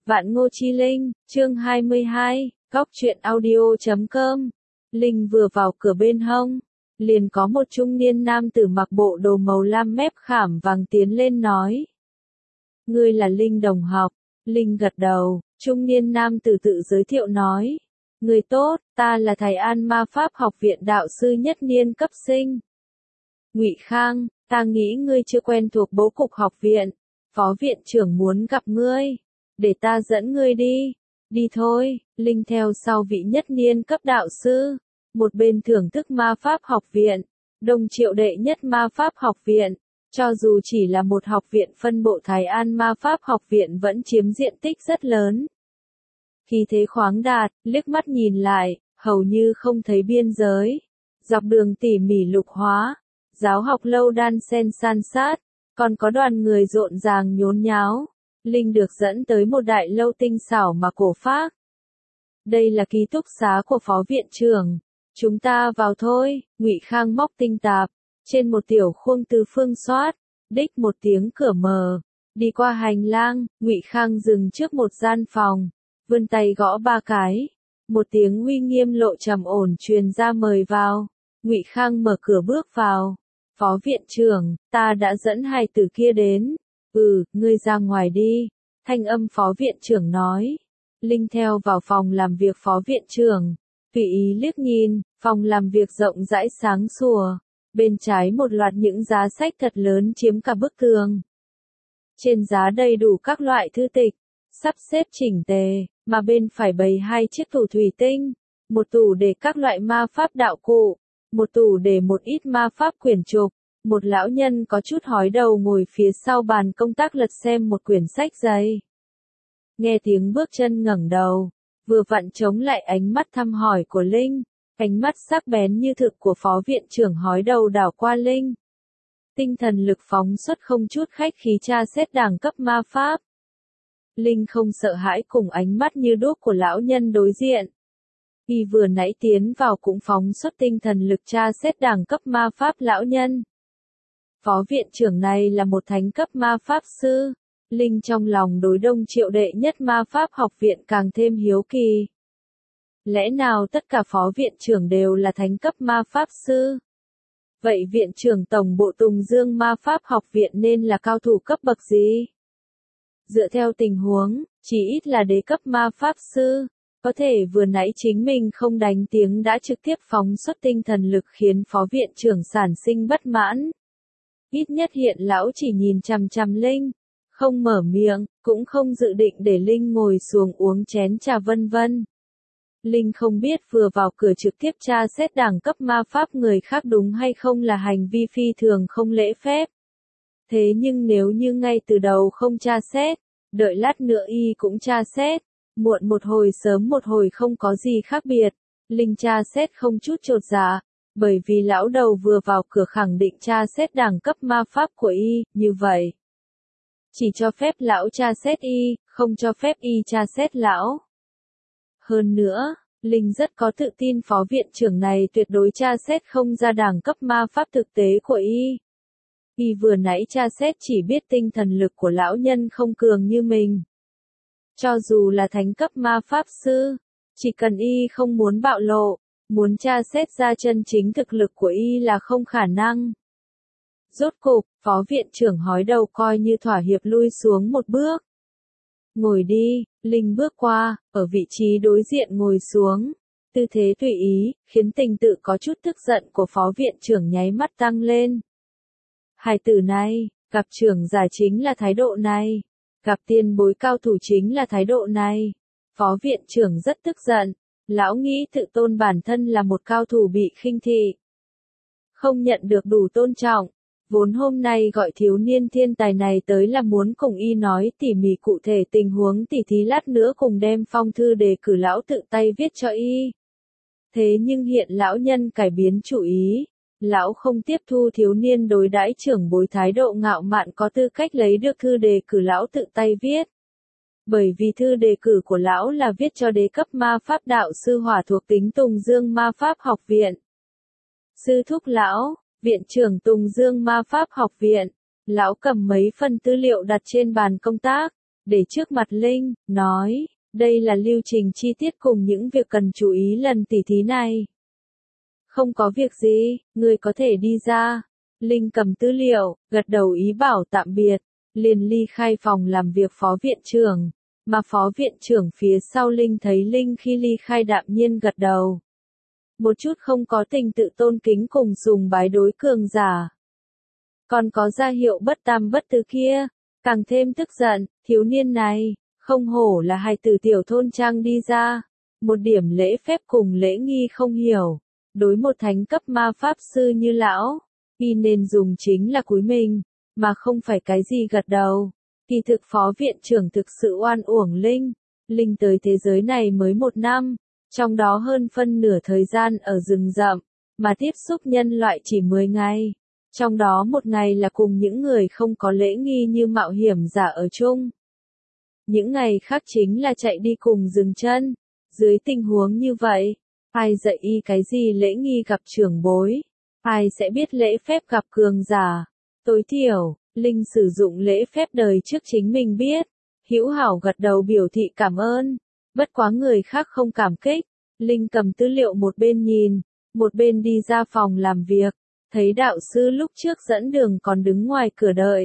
Vạn Ngô Chi Linh, chương 22, góc truyện audio.com. Linh vừa vào cửa bên hông, liền có một trung niên nam tử mặc bộ đồ màu lam mép khảm vàng tiến lên nói. Ngươi là Linh đồng học. Linh gật đầu, trung niên nam tử tự giới thiệu nói. Người tốt, ta là Thái An Ma Pháp học viện đạo sư nhất niên cấp sinh. Ngụy Khang, ta nghĩ ngươi chưa quen thuộc bố cục học viện, phó viện trưởng muốn gặp ngươi. Để ta dẫn ngươi đi. Đi thôi. Linh theo sau vị nhất niên cấp đạo sư, một bên thưởng thức ma pháp học viện, Đông Triệu đệ nhất ma pháp học viện. Cho dù chỉ là một học viện phân bộ Thái An Ma Pháp học viện vẫn chiếm diện tích rất lớn. Khí thế khoáng đạt, liếc mắt nhìn lại, hầu như không thấy biên giới. Dọc đường tỉ mỉ lục hóa, giáo học lâu đan xen san sát, còn có đoàn người rộn ràng nhốn nháo. Linh được dẫn tới một đại lâu tinh xảo mà cổ phác. Đây là ký túc xá của phó viện trưởng. Chúng ta vào thôi. Ngụy Khang móc tinh tạp. Trên một tiểu khuôn tứ phương xoát, đích một tiếng cửa mở. Đi qua hành lang, Ngụy Khang dừng trước một gian phòng, vươn tay gõ ba cái. Một tiếng uy nghiêm lộ trầm ổn truyền ra mời vào. Ngụy Khang mở cửa bước vào. Phó viện trưởng, ta đã dẫn hai tử kia đến. Ngươi ra ngoài đi. Thanh âm phó viện trưởng nói. Linh theo vào phòng làm việc phó viện trưởng. Tùy ý liếc nhìn, phòng làm việc rộng rãi sáng sủa. Bên trái một loạt những giá sách thật lớn chiếm cả bức tường. Trên giá đầy đủ các loại thư tịch, sắp xếp chỉnh tề, mà bên phải bày hai chiếc tủ thủy tinh, một tủ để các loại ma pháp đạo cụ, một tủ để một ít ma pháp quyển trục. Một lão nhân có chút hói đầu ngồi phía sau bàn công tác lật xem một quyển sách dày. Nghe tiếng bước chân ngẩng đầu, vừa vặn chống lại ánh mắt thăm hỏi của Linh. Ánh mắt sắc bén như thực của phó viện trưởng hói đầu đảo qua Linh. Tinh thần lực phóng xuất không chút khách khí tra xét đẳng cấp ma pháp. Linh không sợ hãi cùng ánh mắt như đuốc của lão nhân đối diện. Y vừa nãy tiến vào cũng phóng xuất tinh thần lực tra xét đẳng cấp ma pháp lão nhân. Phó viện trưởng này là một thánh cấp ma pháp sư. Linh trong lòng đối Đông Triệu đệ nhất ma pháp học viện càng thêm hiếu kỳ. Lẽ nào tất cả phó viện trưởng đều là thánh cấp ma pháp sư? Vậy viện trưởng tổng bộ Tùng Dương ma pháp học viện nên là cao thủ cấp bậc gì? Dựa theo tình huống, chỉ ít là đế cấp ma pháp sư. Có thể vừa nãy chính mình không đánh tiếng đã trực tiếp phóng xuất tinh thần lực khiến phó viện trưởng sản sinh bất mãn. Ít nhất hiện lão chỉ nhìn chằm chằm Linh, không mở miệng, cũng không dự định để Linh ngồi xuống uống chén trà vân vân. Linh không biết vừa vào cửa trực tiếp tra xét đẳng cấp ma pháp người khác đúng hay không là hành vi phi thường không lễ phép. Thế nhưng nếu như ngay từ đầu không tra xét, đợi lát nữa y cũng tra xét, muộn một hồi sớm một hồi không có gì khác biệt. Linh tra xét không chút chột dạ, bởi vì lão đầu vừa vào cửa khẳng định tra xét đẳng cấp ma pháp của y, như vậy. Chỉ cho phép lão tra xét y, không cho phép y tra xét lão. Hơn nữa, Linh rất có tự tin phó viện trưởng này tuyệt đối tra xét không ra đẳng cấp ma pháp thực tế của y. Y vừa nãy tra xét chỉ biết tinh thần lực của lão nhân không cường như mình. Cho dù là thánh cấp ma pháp sư, chỉ cần y không muốn bạo lộ, muốn tra xét ra chân chính thực lực của y là không khả năng. Rốt cục, phó viện trưởng hói đầu coi như thỏa hiệp lui xuống một bước. Ngồi đi. Linh bước qua, ở vị trí đối diện ngồi xuống. Tư thế tùy ý, khiến tình tự có chút tức giận của phó viện trưởng nháy mắt tăng lên. Hài tử này, gặp trưởng giả chính là thái độ này. Gặp tiền bối cao thủ chính là thái độ này. Phó viện trưởng rất tức giận. Lão nghĩ tự tôn bản thân là một cao thủ bị khinh thị. Không nhận được đủ tôn trọng. Vốn hôm nay gọi thiếu niên thiên tài này tới là muốn cùng y nói tỉ mỉ cụ thể tình huống tỉ thí lát nữa cùng đem phong thư đề cử lão tự tay viết cho y. Thế nhưng hiện lão nhân cải biến chủ ý, lão không tiếp thu thiếu niên đối đãi trưởng bối thái độ ngạo mạn có tư cách lấy được thư đề cử lão tự tay viết. Bởi vì thư đề cử của lão là viết cho đế cấp ma pháp đạo sư hỏa thuộc tính Tùng Dương ma pháp học viện. Sư thúc lão, viện trưởng Tùng Dương ma pháp học viện, lão cầm mấy phần tư liệu đặt trên bàn công tác, để trước mặt Linh, nói, đây là lưu trình chi tiết cùng những việc cần chú ý lần tỉ thí này. Không có việc gì, người có thể đi ra. Linh cầm tư liệu, gật đầu ý bảo tạm biệt, liền ly khai phòng làm việc phó viện trưởng, mà phó viện trưởng phía sau Linh thấy Linh khi ly khai đạm nhiên gật đầu. Một chút không có tình tự tôn kính cùng sùng bái đối cường giả. Còn có ra hiệu bất tam bất tứ kia, càng thêm tức giận, thiếu niên này, không hổ là hài tử tiểu thôn trang đi ra, một điểm lễ phép cùng lễ nghi không hiểu, đối một thánh cấp ma pháp sư như lão, y nên dùng chính là cúi mình, mà không phải cái gì gật đầu. Kỳ thực phó viện trưởng thực sự oan uổng Linh, Linh tới thế giới này mới 1 năm, trong đó hơn phân nửa thời gian ở rừng rậm, mà tiếp xúc nhân loại chỉ 10 ngày. Trong đó 1 ngày là cùng những người không có lễ nghi như mạo hiểm giả ở chung. Những ngày khác chính là chạy đi cùng dừng chân. Dưới tình huống như vậy, ai dạy y cái gì lễ nghi gặp trưởng bối? Ai sẽ biết lễ phép gặp cường giả? Tối thiểu, Linh sử dụng lễ phép đời trước chính mình biết. Hữu hảo gật đầu biểu thị cảm ơn. Bất quá người khác không cảm kích. Linh cầm tư liệu một bên nhìn, một bên đi ra phòng làm việc. Thấy đạo sư lúc trước dẫn đường còn đứng ngoài cửa đợi.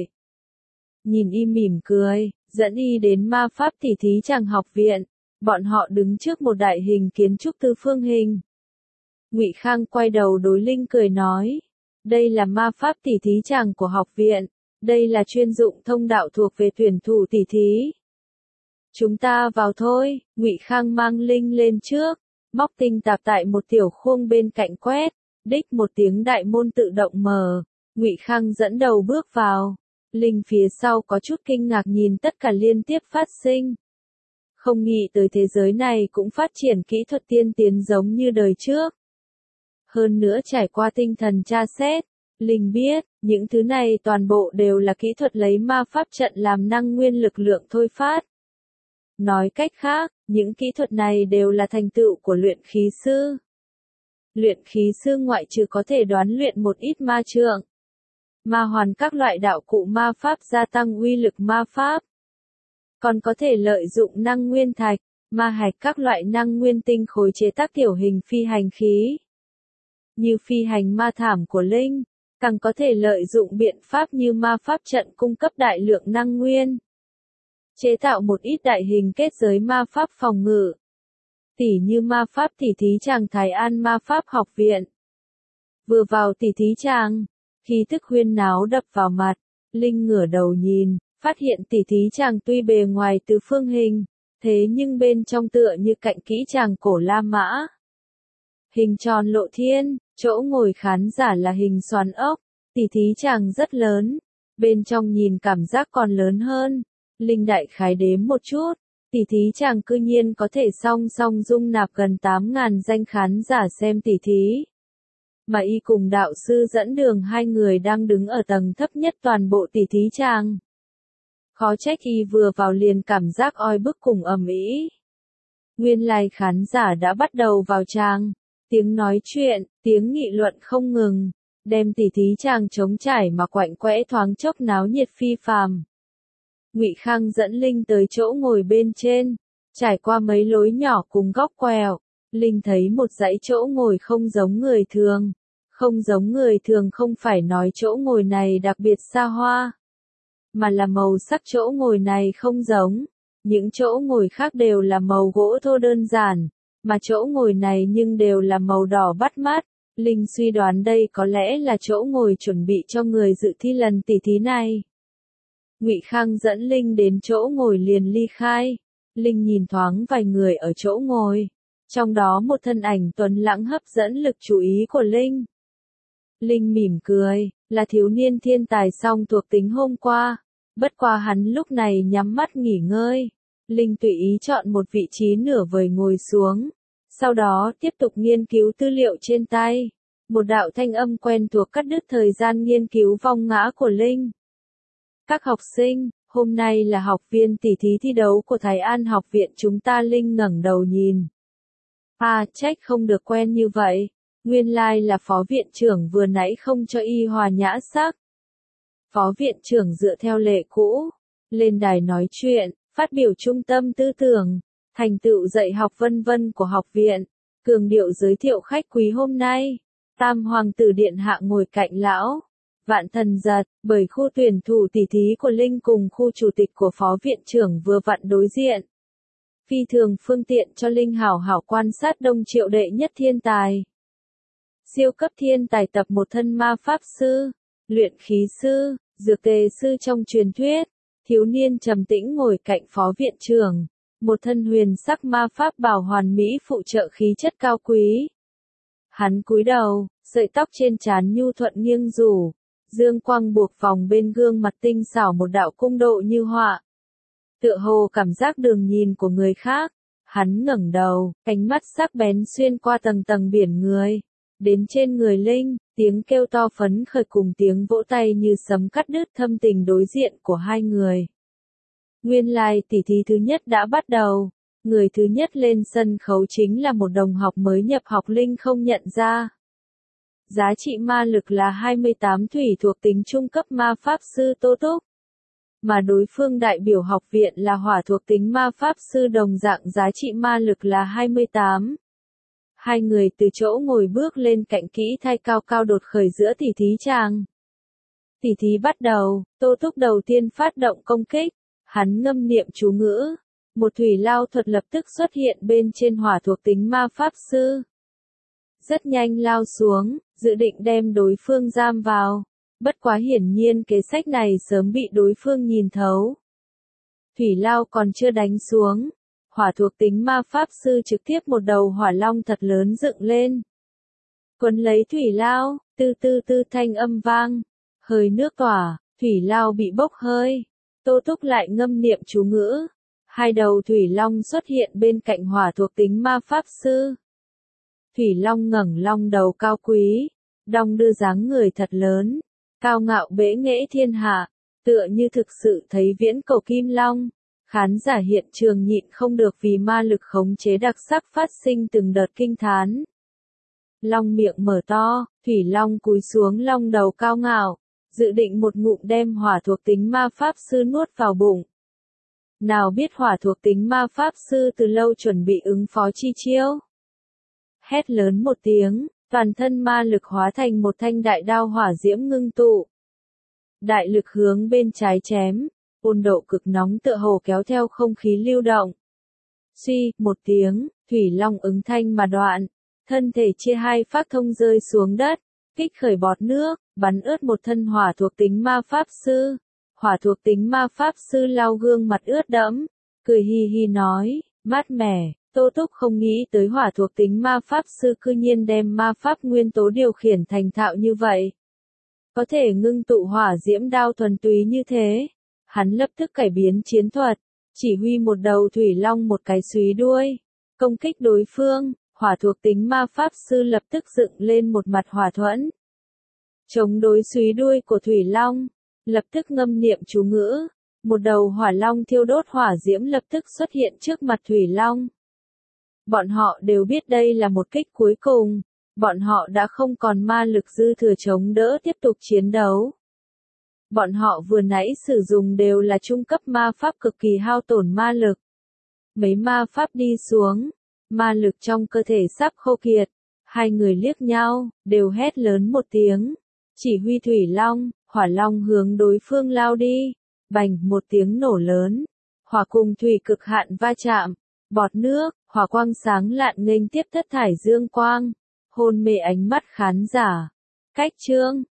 Nhìn y mỉm cười, dẫn y đến ma pháp tỉ thí chàng học viện. Bọn họ đứng trước một đại hình kiến trúc tư phương hình. Ngụy Khang quay đầu đối Linh cười nói. Đây là ma pháp tỉ thí chàng của học viện. Đây là chuyên dụng thông đạo thuộc về tuyển thủ tỉ thí. Chúng ta vào thôi, Ngụy Khang mang Linh lên trước. Móc tinh tạp tại một tiểu khuôn bên cạnh quét. Đích một tiếng đại môn tự động mở, Ngụy Khang dẫn đầu bước vào. Linh phía sau có chút kinh ngạc nhìn tất cả liên tiếp phát sinh. Không nghĩ tới thế giới này cũng phát triển kỹ thuật tiên tiến giống như đời trước. Hơn nữa trải qua tinh thần tra xét, Linh biết, những thứ này toàn bộ đều là kỹ thuật lấy ma pháp trận làm năng nguyên lực lượng thôi phát. Nói cách khác, những kỹ thuật này đều là thành tựu của luyện khí sư. Luyện khí sư ngoại trừ có thể đoán luyện một ít ma trượng, ma hoàn các loại đạo cụ ma pháp gia tăng uy lực ma pháp. Còn có thể lợi dụng năng nguyên thạch, ma hạch các loại năng nguyên tinh khối chế tác tiểu hình phi hành khí. Như phi hành ma thảm của Linh, càng có thể lợi dụng biện pháp như ma pháp trận cung cấp đại lượng năng nguyên. Chế tạo một ít đại hình kết giới ma pháp phòng ngự. Tỉ như ma pháp tỉ thí chàng Thái An ma pháp học viện. Vừa vào tỉ thí chàng, khí tức huyên náo đập vào mặt, Linh ngửa đầu nhìn, phát hiện tỉ thí chàng tuy bề ngoài từ phương hình, thế nhưng bên trong tựa như cạnh kỹ chàng cổ La Mã. Hình tròn lộ thiên, chỗ ngồi khán giả là hình xoắn ốc, tỉ thí chàng rất lớn, bên trong nhìn cảm giác còn lớn hơn. Linh đại khái đếm một chút. Tỉ thí chàng cư nhiên có thể song song dung nạp gần 8.000 danh khán giả xem tỉ thí. Mà y cùng đạo sư dẫn đường hai người đang đứng ở tầng thấp nhất toàn bộ tỉ thí chàng. Khó trách y vừa vào liền cảm giác oi bức cùng ầm ĩ. Nguyên lai khán giả đã bắt đầu vào chàng. Tiếng nói chuyện, tiếng nghị luận không ngừng. Đem tỉ thí chàng trống trải mà quạnh quẽ thoáng chốc náo nhiệt phi phàm. Ngụy Khang dẫn Linh tới chỗ ngồi bên trên, trải qua mấy lối nhỏ cùng góc quẹo, Linh thấy một dãy chỗ ngồi không giống người thường. Không giống người thường không phải nói chỗ ngồi này đặc biệt xa hoa, mà là màu sắc chỗ ngồi này không giống. Những chỗ ngồi khác đều là màu gỗ thô đơn giản, mà chỗ ngồi này nhưng đều là màu đỏ bắt mắt. Linh suy đoán đây có lẽ là chỗ ngồi chuẩn bị cho người dự thi lần tỉ thí này. Ngụy Khang dẫn Linh đến chỗ ngồi liền ly khai. Linh nhìn thoáng vài người ở chỗ ngồi. Trong đó một thân ảnh tuấn lãng hấp dẫn lực chú ý của Linh. Linh mỉm cười, là thiếu niên thiên tài song thuộc tính hôm qua. Bất qua hắn lúc này nhắm mắt nghỉ ngơi. Linh tùy ý chọn một vị trí nửa vời ngồi xuống. Sau đó tiếp tục nghiên cứu tư liệu trên tay. Một đạo thanh âm quen thuộc cắt đứt thời gian nghiên cứu vong ngã của Linh. Các học sinh, hôm nay là học viên tỉ thí thi đấu của Thái An học viện chúng ta. Linh ngẩng đầu nhìn. Trách không được quen như vậy. Nguyên lai là phó viện trưởng vừa nãy không cho y hòa nhã sắc. Phó viện trưởng dựa theo lệ cũ, lên đài nói chuyện, phát biểu trung tâm tư tưởng, thành tựu dạy học vân vân của học viện, cường điệu giới thiệu khách quý hôm nay. Tam hoàng tử điện hạ ngồi cạnh lão Vạn Thần Giật, bởi khu tuyển thủ tỷ thí của Linh cùng khu chủ tịch của phó viện trưởng vừa vặn đối diện. Phi thường phương tiện cho Linh hảo hảo quan sát Đông Triệu đệ nhất thiên tài. Siêu cấp thiên tài tập một thân ma pháp sư, luyện khí sư, dược tề sư trong truyền thuyết. Thiếu niên trầm tĩnh ngồi cạnh phó viện trưởng, một thân huyền sắc ma pháp bào hoàn mỹ phụ trợ khí chất cao quý. Hắn cúi đầu, sợi tóc trên trán nhu thuận nghiêng rủ, dương quang buộc vòng bên gương mặt tinh xảo một đạo cung độ như họa. Tựa hồ cảm giác đường nhìn của người khác, hắn ngẩng đầu, ánh mắt sắc bén xuyên qua tầng tầng biển người, đến trên người Linh, tiếng kêu to phấn khởi cùng tiếng vỗ tay như sấm cắt đứt thâm tình đối diện của hai người. Nguyên lai tỷ thí thứ nhất đã bắt đầu, người thứ nhất lên sân khấu chính là một đồng học mới nhập học Linh không nhận ra. Giá trị ma lực là 28 thủy thuộc tính trung cấp ma pháp sư Tô Túc. Mà đối phương đại biểu học viện là hỏa thuộc tính ma pháp sư đồng dạng giá trị ma lực là 28. Hai người từ chỗ ngồi bước lên cạnh kỹ thai cao cao đột khởi giữa tỷ thí tràng. Tỷ thí bắt đầu, Tô Túc đầu tiên phát động công kích, hắn ngâm niệm chú ngữ. Một thủy lao thuật lập tức xuất hiện bên trên hỏa thuộc tính ma pháp sư. Rất nhanh lao xuống, dự định đem đối phương giam vào. Bất quá hiển nhiên kế sách này sớm bị đối phương nhìn thấu. Thủy lao còn chưa đánh xuống. Hỏa thuộc tính ma pháp sư trực tiếp một đầu hỏa long thật lớn dựng lên. Quấn lấy thủy lao, tư tư tư thanh âm vang. Hơi nước tỏa, thủy lao bị bốc hơi. Tô Túc lại ngâm niệm chú ngữ. Hai đầu thủy long xuất hiện bên cạnh hỏa thuộc tính ma pháp sư. Thủy long ngẩng long đầu cao quý, đong đưa dáng người thật lớn, cao ngạo bẽ nghễ thiên hạ, tựa như thực sự thấy viễn cổ kim long. Khán giả hiện trường nhịn không được vì ma lực khống chế đặc sắc phát sinh từng đợt kinh thán. Long miệng mở to, thủy long cúi xuống long đầu cao ngạo, dự định một ngụm đem hỏa thuộc tính ma pháp sư nuốt vào bụng. Nào biết hỏa thuộc tính ma pháp sư từ lâu chuẩn bị ứng phó chi chiêu. Hét lớn một tiếng, toàn thân ma lực hóa thành một thanh đại đao hỏa diễm ngưng tụ. Đại lực hướng bên trái chém, ôn độ cực nóng tựa hồ kéo theo không khí lưu động. Suy, một tiếng, thủy long ứng thanh mà đoạn, thân thể chia hai phát thông rơi xuống đất, kích khởi bọt nước, bắn ướt một thân hỏa thuộc tính ma pháp sư. Hỏa thuộc tính ma pháp sư lau gương mặt ướt đẫm, cười hi hi nói, mát mẻ. Tô Túc không nghĩ tới hỏa thuộc tính ma pháp sư cư nhiên đem ma pháp nguyên tố điều khiển thành thạo như vậy. Có thể ngưng tụ hỏa diễm đao thuần túy như thế. Hắn lập tức cải biến chiến thuật, chỉ huy một đầu thủy long một cái xúy đuôi, công kích đối phương. Hỏa thuộc tính ma pháp sư lập tức dựng lên một mặt hỏa thuẫn, chống đối xúy đuôi của thủy long, lập tức ngâm niệm chú ngữ. Một đầu hỏa long thiêu đốt hỏa diễm lập tức xuất hiện trước mặt thủy long. Bọn họ đều biết đây là một kích cuối cùng, bọn họ đã không còn ma lực dư thừa chống đỡ tiếp tục chiến đấu. Bọn họ vừa nãy sử dụng đều là trung cấp ma pháp cực kỳ hao tổn ma lực. Mấy ma pháp đi xuống, ma lực trong cơ thể sắp khô kiệt. Hai người liếc nhau, đều hét lớn một tiếng. Chỉ huy thủy long, hỏa long hướng đối phương lao đi. Bành một tiếng nổ lớn. Hỏa cùng thủy cực hạn va chạm. Bọt nước, hỏa quang sáng lạn nghênh tiếp thất thải dương quang. Hôn mê ánh mắt khán giả. Cách chương.